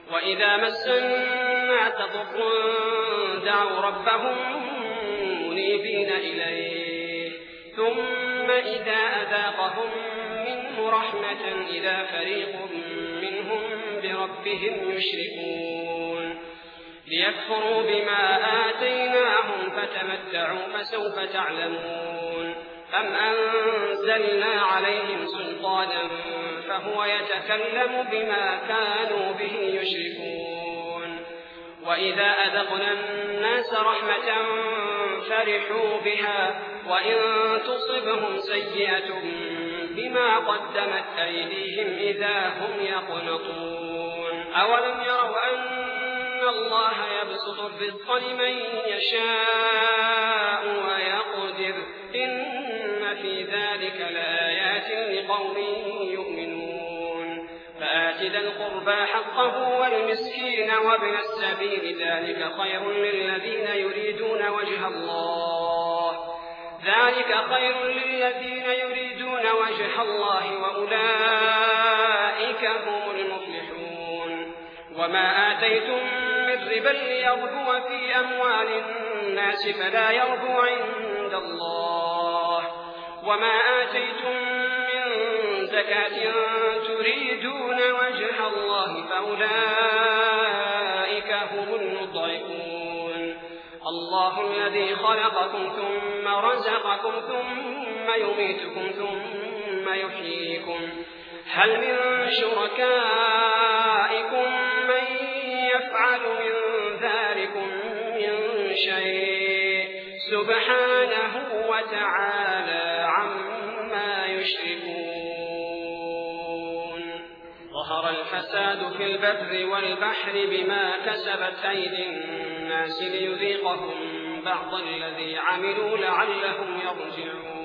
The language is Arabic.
وإذا مس الناس ضر دعوا ربهم منيبين إليه ثم إذا أذاقهم منه رحمة إذا فريق منهم بربهم يشركون ليكفروا بما آتيناهم فتمتعوا فسوف تعلمون أم أنزلنا عليهم سلطانا فهو يتكلم بما كانوا به يشركون وإذا أذقنا الناس رحمة فرحوا بها وإن تصبهم سيئة بما قدمت أيديهم إذا هم يقنطون أولم يروا أن الله يبسط الرزق لمن يشاء ويقدر إن في ذلك لآيات لقوم يؤمنون فآت ذا القربى حقه والمسكين وابن السبيل ذلك خير للذين يريدون وجه الله وأولئك هم المفلحون وما آتيتم من ربا ليربو في أموال الناس فلا يربو عند الله وما آتيتم من زكاة تريدون وجه الله فأولئك هم المضعفون الله الذي خلقكم ثم رزقكم ثم يميتكم ثم يحييكم هل من شركائكم من يفعل من ذلكم من شيء سبحانه وتعالى عما يشركون ظهر الفساد في البر والبحر بما كسبت أيدي الناس ليذيقهم بعض الذي عملوا لعلهم يرجعون